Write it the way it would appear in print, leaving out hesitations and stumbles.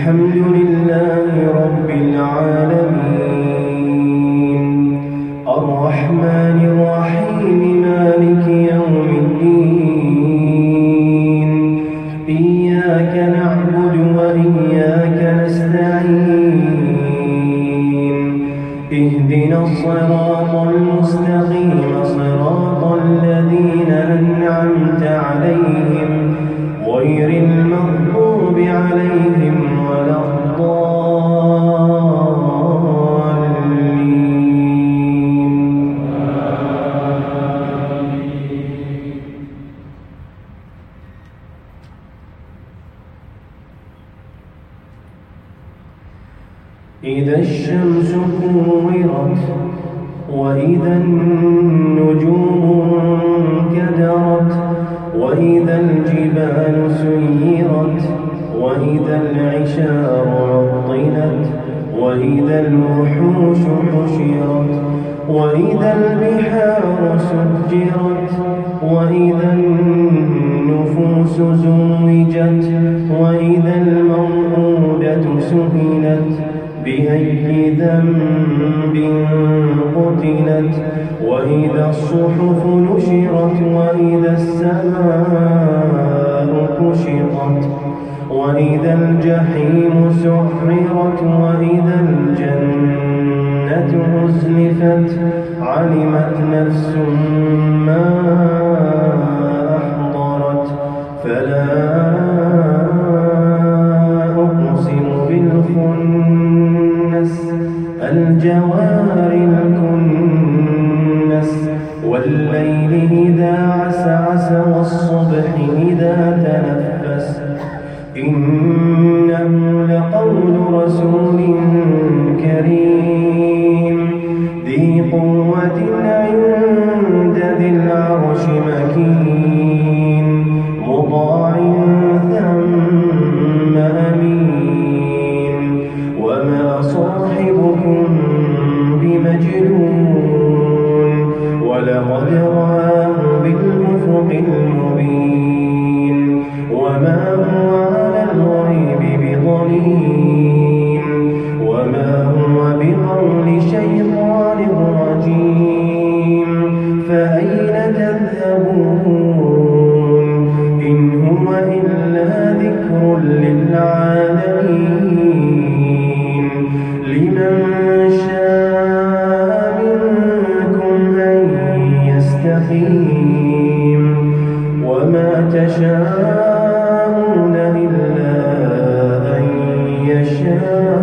الحمد لله رب العالمين الرحمن الرحيم مالك يوم الدين إياك نعبد وإياك نستعين اهدنا الصراط المستقيم صراط الذين أنعمت عليهم غير المغضوب عليهم ولا الضالين. إذا الشمس كورت وإذا النجوم انكدرت وإذا الجبال سيرت وإذا العشار عطلت وإذا الوحوش حشرت وإذا البحار سجرت وإذا النفوس زوجت وإذا الموءودة سئلت بأي ذنب قتلت وإذا الصحف نشرت وإذا السماء كشطت وإذا الجحيم سعرت وإذا الجنة أزلفت علمت نفس ما أحضرت فلا أقسم بالخنس الجوار الكنس والليل إذا عسعس والصبح إذا تنفس إنه لقول رسول كريم ذي قوة عند ذي العرش مكين مطاع ثم أمين وما صاحبكم بمجنون ولقد رآه بالأفق المبين وما هو على الغيب بضنين وما هو بقول شيطان رجيم فأين تذهبون إن هو إلا ذكر للعالمين لمن شاء منكم أن يستقيم وما تشاءون إلا أن يشاء